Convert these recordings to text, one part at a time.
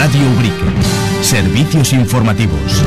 Radio Ubrique. Servicios informativos.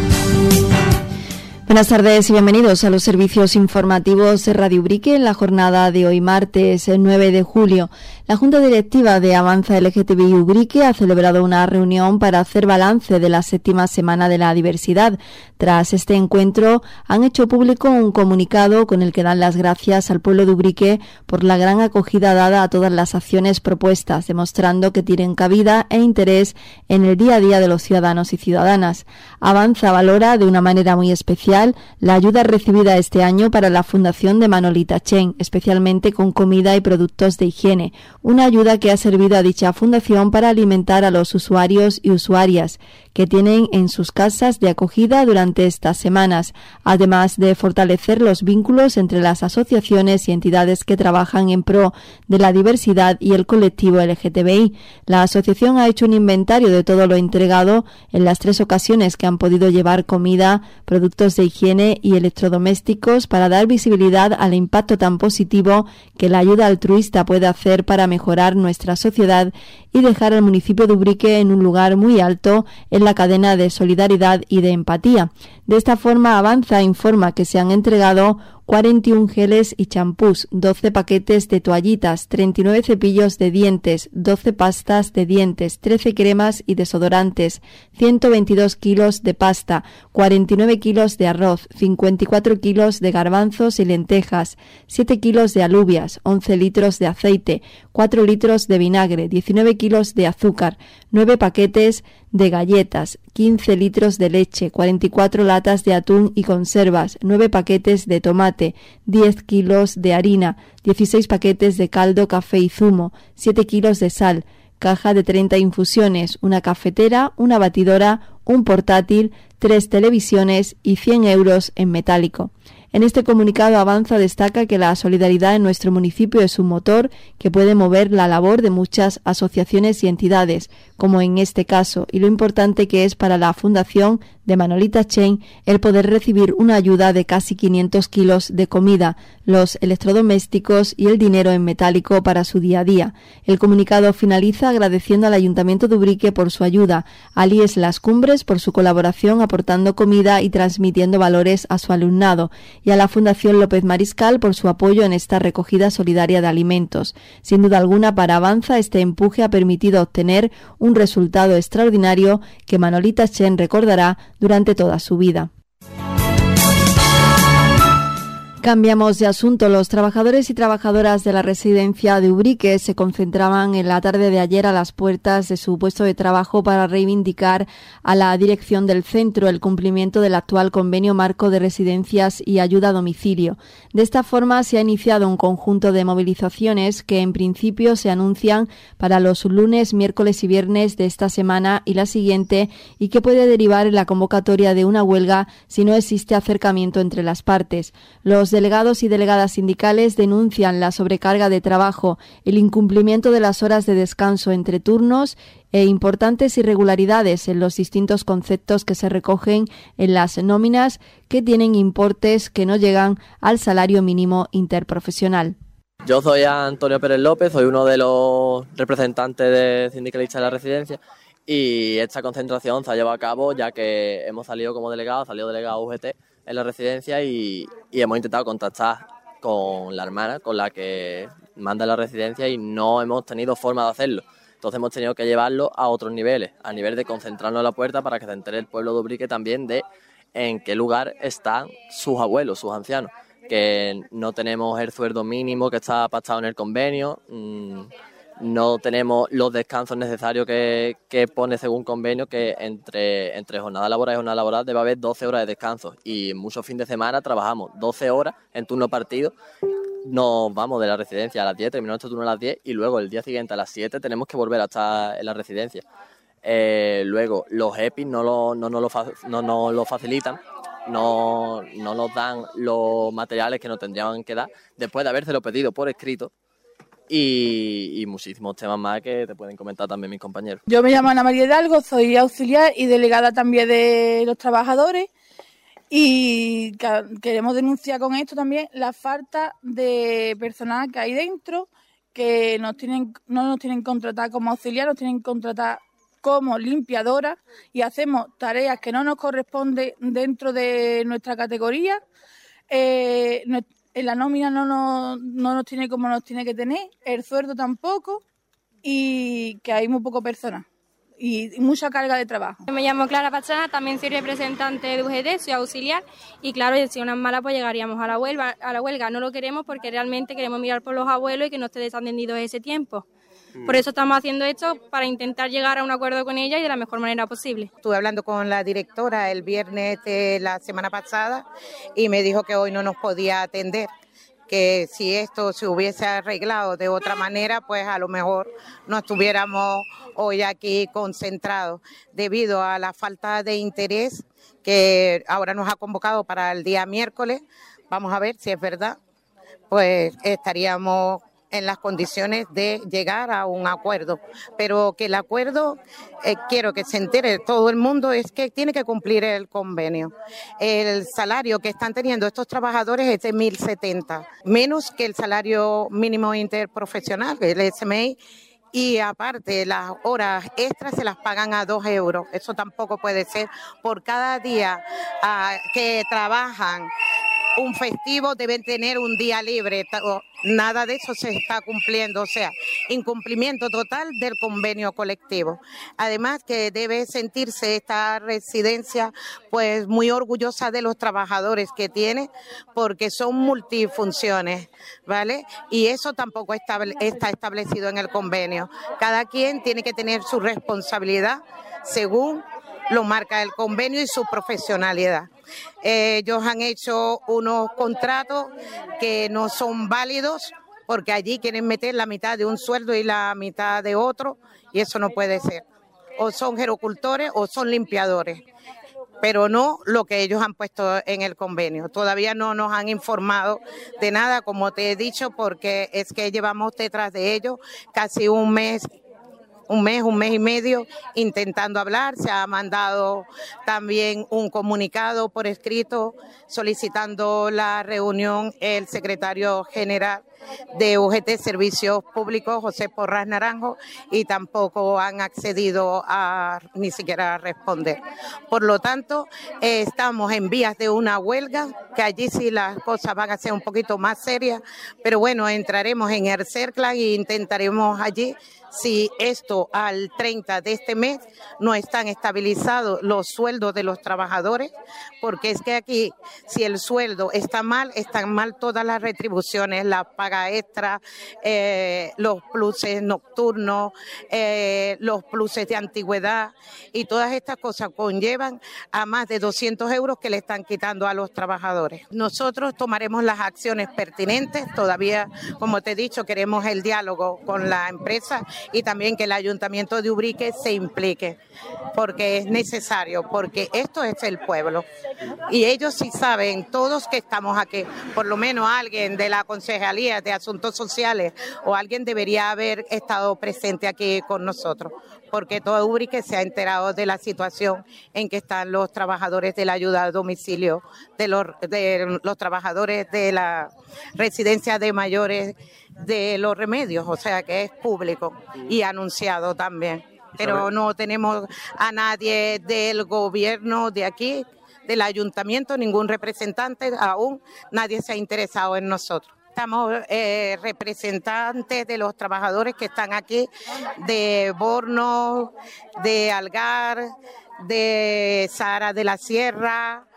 Buenas tardes y bienvenidos a los servicios informativos de Radio Ubrique en la jornada de hoy martes 9 de julio. La Junta Directiva de Avanza LGTBI Ubrique ha celebrado una reunión para hacer balance de la 7ª Semana de la Diversidad. Tras este encuentro han hecho público un comunicado con el que dan las gracias al pueblo de Ubrique por la gran acogida dada a todas las acciones propuestas, demostrando que tienen cabida e interés en el día a día de los ciudadanos y ciudadanas. Avanza valora de una manera muy especial la ayuda recibida este año para la Fundación de Manolita Chen, especialmente con comida y productos de higiene, una ayuda que ha servido a dicha fundación para alimentar a los usuarios y usuarias que tienen en sus casas de acogida durante estas semanas, además de fortalecer los vínculos entre las asociaciones y entidades que trabajan en pro de la diversidad y el colectivo LGTBI. La asociación ha hecho un inventario de todo lo entregado en las 3 ocasiones que han podido llevar comida, productos de higiene y electrodomésticos para dar visibilidad al impacto tan positivo que la ayuda altruista puede hacer para mejorar nuestra sociedad y dejar al municipio de Ubrique en un lugar muy alto en la cadena de solidaridad y de empatía. De esta forma, Avanza informa que se han entregado 41 geles y champús, 12 paquetes de toallitas, 39 cepillos de dientes, 12 pastas de dientes, 13 cremas y desodorantes, 122 kilos de pasta, 49 kilos de arroz, 54 kilos de garbanzos y lentejas, 7 kilos de alubias, 11 litros de aceite, 4 litros de vinagre, 19 kilos de azúcar, 9 paquetes de galletas, 15 litros de leche, 44 latas de atún y conservas, 9 paquetes de tomate, 10 kilos de harina, 16 paquetes de caldo, café y zumo, 7 kilos de sal, caja de 30 infusiones, una cafetera, una batidora, un portátil, 3 televisiones y 100 euros en metálico. En este comunicado, Avanza destaca que la solidaridad en nuestro municipio es un motor que puede mover la labor de muchas asociaciones y entidades, como en este caso, y lo importante que es para la Fundación de Manolita Chen el poder recibir una ayuda de casi 500 kilos de comida, los electrodomésticos y el dinero en metálico para su día a día. El comunicado finaliza agradeciendo al Ayuntamiento de Ubrique por su ayuda, a IES Las Cumbres por su colaboración aportando comida y transmitiendo valores a su alumnado, y a la Fundación López Mariscal por su apoyo en esta recogida solidaria de alimentos. Sin duda alguna, para Avanza, este empuje ha permitido obtener un resultado extraordinario que Manolita Chen recordará durante toda su vida. Cambiamos de asunto. Los trabajadores y trabajadoras de la residencia de Ubrique se concentraban en la tarde de ayer a las puertas de su puesto de trabajo para reivindicar a la dirección del centro el cumplimiento del actual convenio marco de residencias y ayuda a domicilio. De esta forma se ha iniciado un conjunto de movilizaciones que en principio se anuncian para los lunes, miércoles y viernes de esta semana y la siguiente, y que puede derivar en la convocatoria de una huelga si no existe acercamiento entre las partes. Los delegados y delegadas sindicales denuncian la sobrecarga de trabajo, el incumplimiento de las horas de descanso entre turnos e importantes irregularidades en los distintos conceptos que se recogen en las nóminas, que tienen importes que no llegan al salario mínimo interprofesional. Yo soy Antonio Pérez López, soy uno de los representantes de sindicalistas de la residencia, y esta concentración se ha llevado a cabo ya que hemos salido como delegados, salió delegado UGT en la residencia y hemos intentado contactar con la hermana con la que manda la residencia y no hemos tenido forma de hacerlo. Entonces hemos tenido que llevarlo a otros niveles, a nivel de concentrarnos en la puerta para que se entere el pueblo de Ubrique también de en qué lugar están sus abuelos, sus ancianos, que no tenemos el sueldo mínimo que está pactado en el convenio, no tenemos los descansos necesarios que pone según convenio, que entre jornada laboral y jornada laboral debe haber 12 horas de descanso, y muchos fines de semana trabajamos 12 horas en turno partido. Nos vamos de la residencia a las 10, terminamos este turno a las 10 y luego el día siguiente a las 7 tenemos que volver a estar en la residencia. Luego los EPIs no nos lo facilitan, no nos dan los materiales que nos tendrían que dar después de habérselo pedido por escrito. Y muchísimos temas más que te pueden comentar también mis compañeros. Yo me llamo Ana María Hidalgo, soy auxiliar y delegada también de los trabajadores, y queremos denunciar con esto también la falta de personal que hay dentro, que no nos tienen contratado como auxiliar, nos tienen contratado como limpiadoras y hacemos tareas que no nos corresponden dentro de nuestra categoría. En la nómina no nos tiene como nos tiene que tener, el sueldo tampoco, y que hay muy poco personal y mucha carga de trabajo. Me llamo Clara Pastrana, también soy representante de UGT, soy auxiliar y claro, si una mala pues llegaríamos a la huelga. No lo queremos porque realmente queremos mirar por los abuelos y que no esté desatendido ese tiempo. Por eso estamos haciendo esto, para intentar llegar a un acuerdo con ella y de la mejor manera posible. Estuve hablando con la directora el viernes de la semana pasada y me dijo que hoy no nos podía atender, que si esto se hubiese arreglado de otra manera, pues a lo mejor no estuviéramos hoy aquí concentrados debido a la falta de interés que ahora nos ha convocado para el día miércoles. Vamos a ver si es verdad, pues estaríamos en las condiciones de llegar a un acuerdo, pero que el acuerdo, quiero que se entere todo el mundo, es que tiene que cumplir el convenio. El salario que están teniendo estos trabajadores es de 1.070, menos que el salario mínimo interprofesional, el SMI, y aparte las horas extras se las pagan a 2 euros. Eso tampoco puede ser. Por cada día que trabajan un festivo deben tener un día libre. Nada de eso se está cumpliendo, o sea, incumplimiento total del convenio colectivo. Además que debe sentirse esta residencia pues muy orgullosa de los trabajadores que tiene, porque son multifunciones, ¿vale? Y eso tampoco está establecido en el convenio. Cada quien tiene que tener su responsabilidad según lo marca el convenio y su profesionalidad. Ellos han hecho unos contratos que no son válidos porque allí quieren meter la mitad de un sueldo y la mitad de otro, y eso no puede ser. O son gerocultores o son limpiadores, pero no lo que ellos han puesto en el convenio. Todavía no nos han informado de nada, como te he dicho, porque es que llevamos detrás de ellos casi un mes y medio intentando hablar. Se ha mandado también un comunicado por escrito solicitando la reunión el secretario general de UGT Servicios Públicos, José Porras Naranjo, y tampoco han accedido ni siquiera a responder. Por lo tanto, estamos en vías de una huelga, que allí sí las cosas van a ser un poquito más serias, pero bueno, entraremos en el CERCLA e intentaremos allí, si esto al 30 de este mes no están estabilizados los sueldos de los trabajadores, porque es que aquí, si el sueldo está mal, están mal todas las retribuciones, la paga extra, los pluses nocturnos, los pluses de antigüedad, y todas estas cosas conllevan a más de 200 euros que le están quitando a los trabajadores. Nosotros tomaremos las acciones pertinentes. Todavía, como te he dicho, queremos el diálogo con la empresa y también que el Ayuntamiento de Ubrique se implique, porque es necesario, porque esto es el pueblo y ellos sí saben, todos que estamos aquí, por lo menos alguien de la Concejalía de Asuntos Sociales o alguien debería haber estado presente aquí con nosotros, porque todo Ubrique se ha enterado de la situación en que están los trabajadores de la ayuda a domicilio, de los trabajadores de la residencia de mayores de Los Remedios, o sea que es público y anunciado también. Pero no tenemos a nadie del gobierno de aquí, del ayuntamiento, ningún representante, aún nadie se ha interesado en nosotros. Estamos representantes de los trabajadores que están aquí, de Borno, de Algar, de Sahara de la Sierra,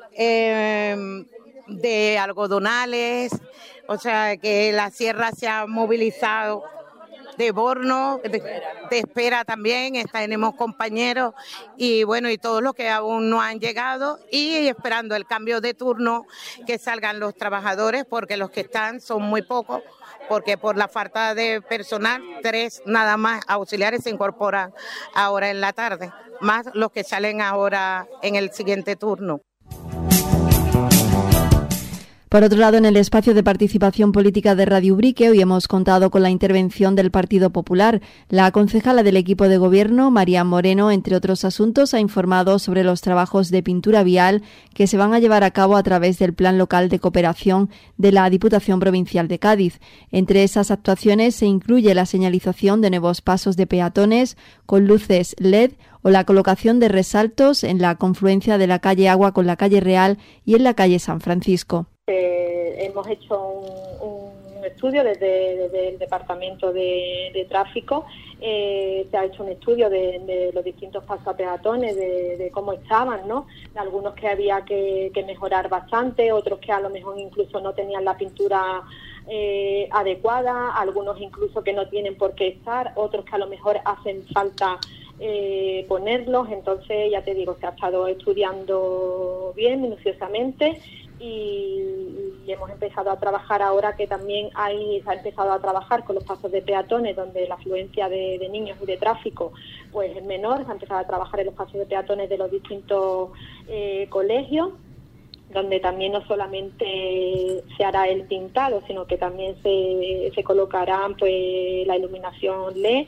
de Algodonales, o sea que la sierra se ha movilizado, de Borno, de Espera también, tenemos compañeros y bueno, y todos los que aún no han llegado, y esperando el cambio de turno, que salgan los trabajadores, porque los que están son muy pocos, porque por la falta de personal, 3 nada más auxiliares se incorporan ahora en la tarde, más los que salen ahora en el siguiente turno. Por otro lado, en el espacio de participación política de Radio Ubrique, hoy hemos contado con la intervención del Partido Popular. La concejala del equipo de gobierno, María Moreno, entre otros asuntos, ha informado sobre los trabajos de pintura vial que se van a llevar a cabo a través del Plan Local de Cooperación de la Diputación Provincial de Cádiz. Entre esas actuaciones se incluye la señalización de nuevos pasos de peatones con luces LED o la colocación de resaltos en la confluencia de la calle Agua con la calle Real y en la calle San Francisco. Hemos hecho un estudio desde el Departamento de Tráfico. Se ha hecho un estudio de los distintos pasos a peatones, de cómo estaban, ¿no? De algunos que había que mejorar bastante, otros que a lo mejor incluso no tenían la pintura adecuada, algunos incluso que no tienen por qué estar, otros que a lo mejor hacen falta ponerlos. Entonces, ya te digo, se ha estado estudiando bien, minuciosamente, y hemos empezado a trabajar ahora que también se ha empezado a trabajar con los pasos de peatones, donde la afluencia de niños y de tráfico pues es menor. Se ha empezado a trabajar en los pasos de peatones de los distintos colegios, donde también no solamente se hará el pintado, sino que también se colocarán pues la iluminación LED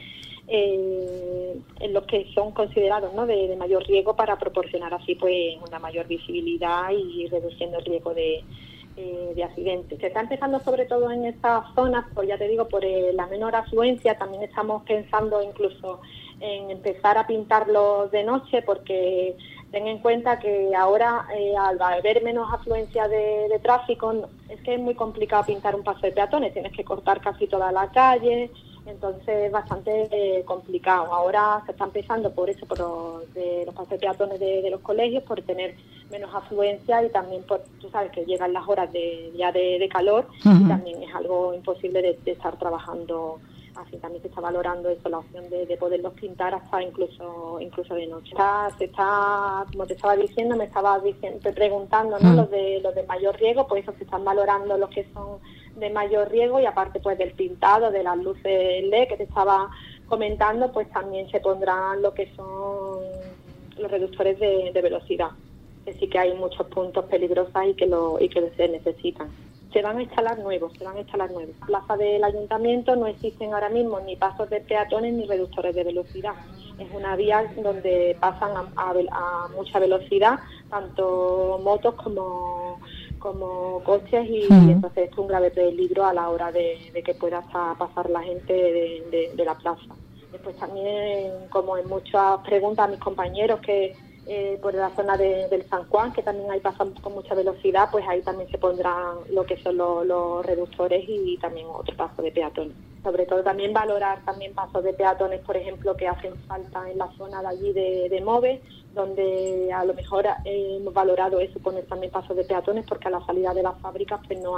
en los que son considerados, ¿no?, de mayor riesgo, para proporcionar así pues una mayor visibilidad y reduciendo el riesgo de accidentes. Se está empezando sobre todo en estas zonas, pues ya te digo, por la menor afluencia. También estamos pensando incluso en empezar a pintarlos de noche, porque ten en cuenta que ahora al haber menos afluencia de tráfico, es que es muy complicado pintar un paso de peatones, tienes que cortar casi toda la calle. Entonces es bastante complicado. Ahora se está empezando por eso, por los pasos de peatones de los colegios, por tener menos afluencia, y también por, tú sabes que llegan las horas de calor, y también es algo imposible de estar trabajando así. También se está valorando eso, la opción de poderlos pintar hasta incluso de noche. Se está, como te estaba diciendo, me estaba preguntando, ¿no?, los de mayor riesgo, pues eso, se están valorando los que son de mayor riesgo, y aparte pues del pintado, de las luces LED que te estaba comentando, pues también se pondrán lo que son los reductores de velocidad, que sí que hay muchos puntos peligrosos y que se necesitan. Se van a instalar nuevos. En la plaza del ayuntamiento no existen ahora mismo ni pasos de peatones ni reductores de velocidad. Es una vía donde pasan a mucha velocidad, tanto motos como coches, y entonces es un grave peligro a la hora de que pueda pasar la gente de la plaza. Después también, como en muchas preguntas a mis compañeros, que por la zona del San Juan, que también hay pasan con mucha velocidad, pues ahí también se pondrán lo que son los reductores y también otro paso de peatones. Sobre todo también valorar también pasos de peatones, por ejemplo, que hacen falta en la zona de allí de Move, donde a lo mejor hemos valorado eso, poner también pasos de peatones, porque a la salida de las fábricas pues no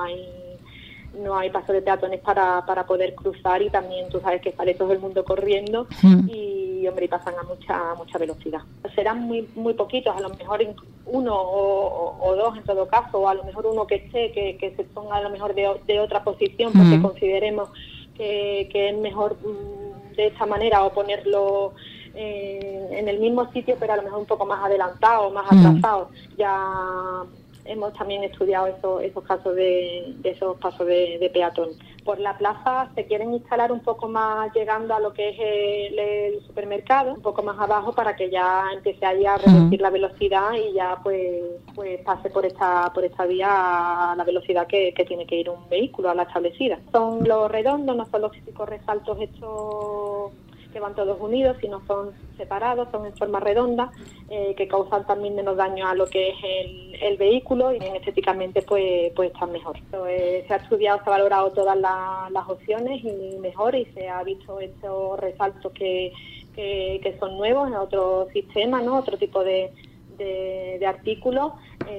hay pasos de peatones para poder cruzar, y también tú sabes que sale todo el mundo corriendo y hombre, pasan a mucha velocidad. Serán muy poquitos, a lo mejor uno o dos en todo caso, o a lo mejor uno que esté, que se ponga a lo mejor de otra posición, porque consideremos que es mejor de esta manera, o ponerlo en el mismo sitio, pero a lo mejor un poco más adelantado, más atrasado. Ya hemos también estudiado esos casos de esos pasos de peatón. Por la plaza se quieren instalar un poco más, llegando a lo que es el supermercado, un poco más abajo, para que ya empiece ahí a reducir la velocidad y ya pues pase por esta vía a la velocidad que tiene que ir un vehículo, a la establecida. Son los redondos, no son los típicos resaltos hechos que van todos unidos, sino son separados, son en forma redonda, que causan también menos daño a lo que es el vehículo, y estéticamente pues están mejor. Se ha estudiado, se ha valorado todas las opciones y mejor, y se ha visto estos resaltos que son nuevos en otro sistema, ¿no?, otro tipo de artículos,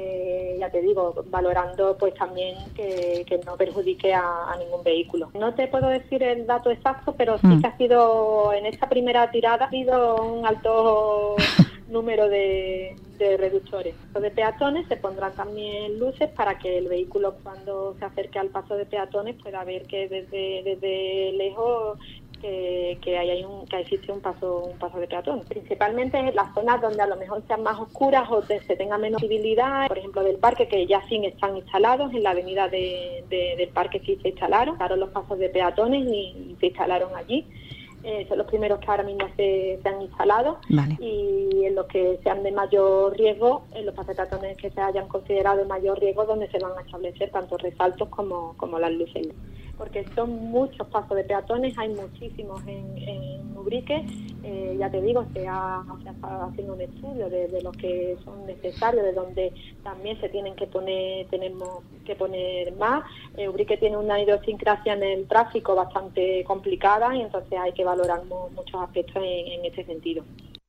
ya te digo, valorando pues también que no perjudique a ningún vehículo. No te puedo decir el dato exacto, pero sí que ha sido, en esta primera tirada, ha sido un alto número de reductores. Los de peatones se pondrán también luces para que el vehículo, cuando se acerque al paso de peatones, pueda ver que desde lejos que que existe un paso de peatón. Principalmente en las zonas donde a lo mejor sean más oscuras o se tenga menos visibilidad, por ejemplo del parque, que ya sí están instalados, en la avenida del parque sí se instalaron los pasos de peatones y se instalaron allí. Son los primeros que ahora mismo se han instalado. Vale. Y en los que sean de mayor riesgo, en los pasos de peatones que se hayan considerado de mayor riesgo, donde se van a establecer tanto resaltos como las luces. Porque son muchos pasos de peatones, hay muchísimos en Ubrique. Ya te digo, se ha estado haciendo un estudio de los que son necesarios, de donde también se tenemos que poner más. Ubrique tiene una idiosincrasia en el tráfico bastante complicada y entonces hay que valorar muchos aspectos en este sentido.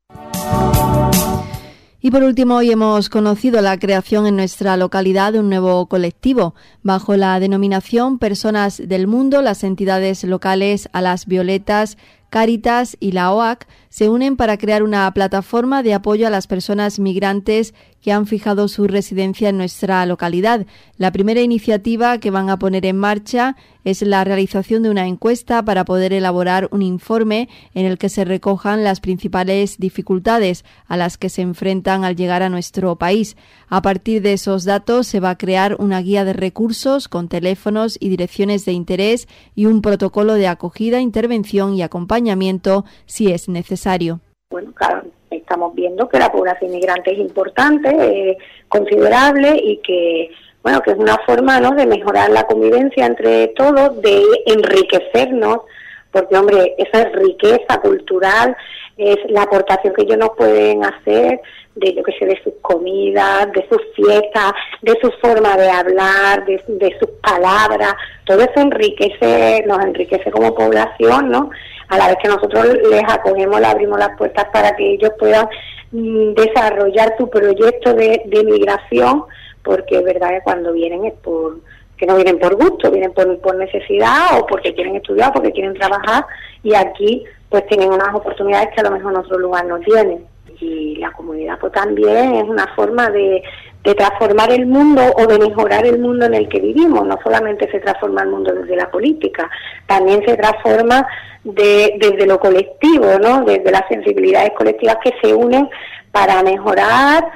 Y por último, hoy hemos conocido la creación en nuestra localidad de un nuevo colectivo. Bajo la denominación Personas del Mundo, las entidades locales Alas Violetas, Cáritas y la OAC se unen para crear una plataforma de apoyo a las personas migrantes que han fijado su residencia en nuestra localidad. La primera iniciativa que van a poner en marcha es la realización de una encuesta para poder elaborar un informe en el que se recojan las principales dificultades a las que se enfrentan al llegar a nuestro país. A partir de esos datos se va a crear una guía de recursos con teléfonos y direcciones de interés y un protocolo de acogida, intervención y acompañamiento si es necesario. Bueno, claro, estamos viendo que la población inmigrante es importante, considerable y que, bueno, que es una forma, ¿no?, de mejorar la convivencia entre todos, de enriquecernos, porque, hombre, esa riqueza cultural es la aportación que ellos nos pueden hacer de, yo que sé, de sus comidas, de sus fiestas, de su forma de hablar, de sus palabras. Todo eso nos enriquece como población, ¿no? A la vez que nosotros les acogemos, les abrimos las puertas para que ellos puedan desarrollar su proyecto de migración, porque es verdad que cuando vienen es que no vienen por gusto, vienen por necesidad o porque quieren estudiar, porque quieren trabajar, y aquí pues tienen unas oportunidades que a lo mejor en otro lugar no tienen. Y la comunidad pues también es una forma de transformar el mundo o de mejorar el mundo en el que vivimos. No solamente se transforma el mundo desde la política, también se transforma desde lo colectivo, ¿no? Desde las sensibilidades colectivas que se unen para mejorar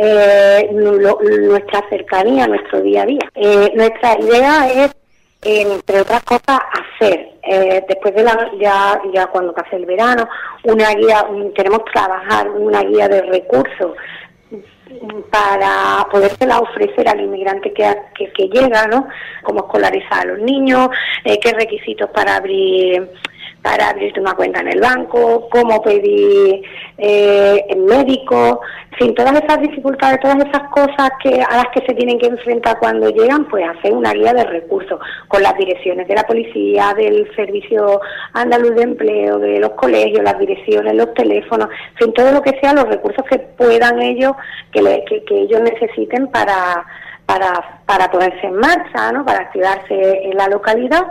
nuestra cercanía, nuestro día a día. Nuestra idea es, entre otras cosas, hacer, después de ya cuando pase el verano, una guía, queremos trabajar una guía de recursos para podérsela ofrecer al inmigrante que llega, ¿no? Cómo escolarizar a los niños, qué requisitos para abrirte una cuenta en el banco, cómo pedir el médico, sin todas esas dificultades, todas esas cosas a las que se tienen que enfrentar cuando llegan, pues hacer una guía de recursos con las direcciones de la policía, del Servicio Andaluz de Empleo, de los colegios, las direcciones, los teléfonos, sin todo lo que sea, los recursos que puedan ellos, que ellos necesiten para ponerse en marcha, ¿no? Para activarse en la localidad.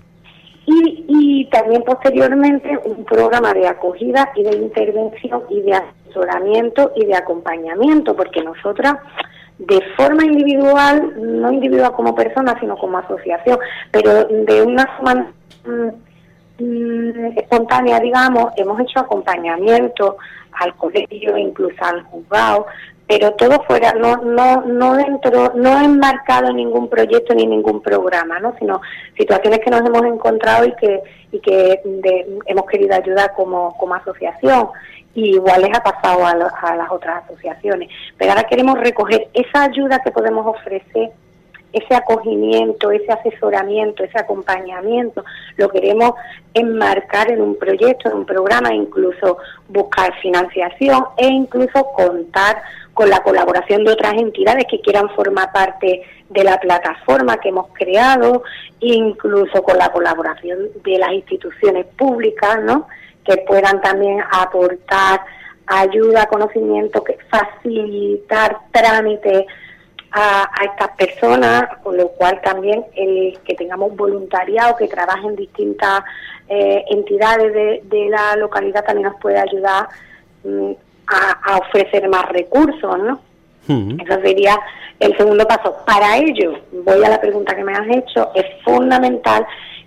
Y también posteriormente un programa de acogida y de intervención y de asesoramiento y de acompañamiento, porque nosotras de forma individual, no individual como persona, sino como asociación, pero de una forma espontánea, digamos, hemos hecho acompañamiento al colegio, incluso al juzgado, pero todo fuera, no enmarcado en ningún proyecto ni ningún programa, ¿no? Sino situaciones que nos hemos encontrado y que hemos querido ayudar como asociación. Y igual les ha pasado a las otras asociaciones. Pero ahora queremos recoger esa ayuda que podemos ofrecer, ese acogimiento, ese asesoramiento, ese acompañamiento, lo queremos enmarcar en un proyecto, en un programa, incluso buscar financiación e incluso contar con la colaboración de otras entidades que quieran formar parte de la plataforma que hemos creado, incluso con la colaboración de las instituciones públicas, ¿no?, que puedan también aportar ayuda, conocimiento, facilitar trámites a estas personas, con lo cual también el que tengamos voluntariado que trabaje en distintas entidades de la localidad también nos puede ayudar a ofrecer más recursos, ¿no? Eso sería el segundo paso. Para ello, voy a la pregunta que me has hecho, es fundamental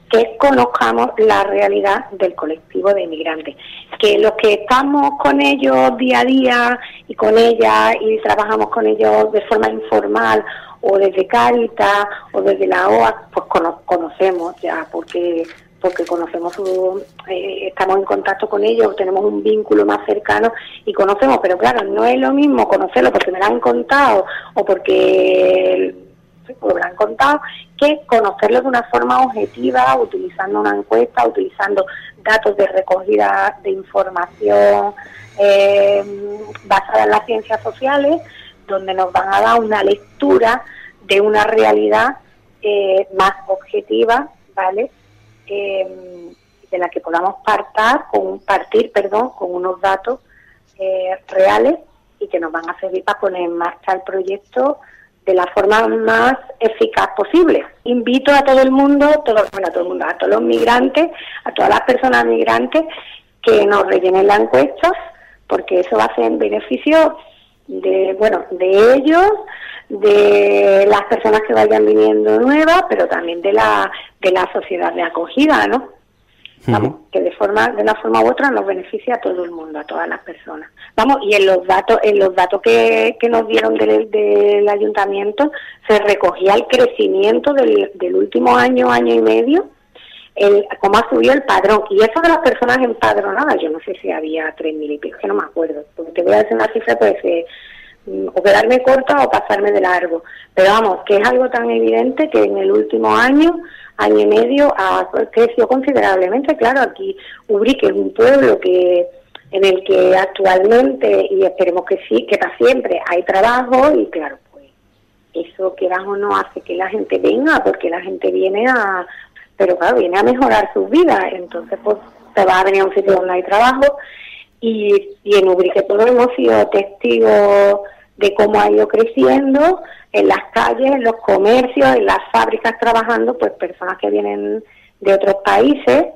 que conozcamos la realidad del colectivo de inmigrantes, que los que estamos con ellos día a día y con ellas y trabajamos con ellos de forma informal o desde Cáritas o desde la OA, pues conocemos ya, porque conocemos estamos en contacto con ellos, tenemos un vínculo más cercano y conocemos, pero claro, no es lo mismo conocerlo porque me lo han contado o porque me lo han contado, que conocerlo de una forma objetiva, utilizando una encuesta, utilizando datos de recogida de información basada en las ciencias sociales, donde nos van a dar una lectura de una realidad más objetiva, ¿vale? De la que podamos partir con unos datos reales y que nos van a servir para poner en marcha el proyecto de la forma más eficaz posible. Invito a todo el mundo, a todos los migrantes, a todas las personas migrantes que nos rellenen la encuesta, porque eso va a ser en beneficio de ellos, de las personas que vayan viniendo nuevas, pero también de la sociedad de acogida, ¿no? Vamos, que de una forma u otra nos beneficia a todo el mundo, a todas las personas. Vamos, y en los datos que nos dieron del ayuntamiento se recogía el crecimiento del último año y medio, cómo ha subido el padrón. Y eso de las personas empadronadas, yo no sé si había 3.000 y pico, que no me acuerdo, porque te voy a decir una cifra, pues o quedarme corta o pasarme de largo. Pero vamos, que es algo tan evidente que en el último año y medio ha crecido considerablemente. Claro, aquí Ubrique es un pueblo en el que actualmente, y esperemos que sí, que para siempre, hay trabajo, y claro, pues eso, quieras o no, hace que la gente venga, porque la gente viene a mejorar sus vidas. Entonces pues te va a venir a un sitio donde hay trabajo, y en Ubrique todos hemos sido testigos de cómo ha ido creciendo en las calles, en los comercios, en las fábricas trabajando, pues personas que vienen de otros países.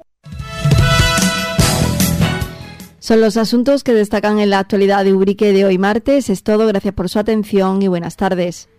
Son los asuntos que destacan en la actualidad de Ubrique de hoy martes. Es todo, gracias por su atención y buenas tardes.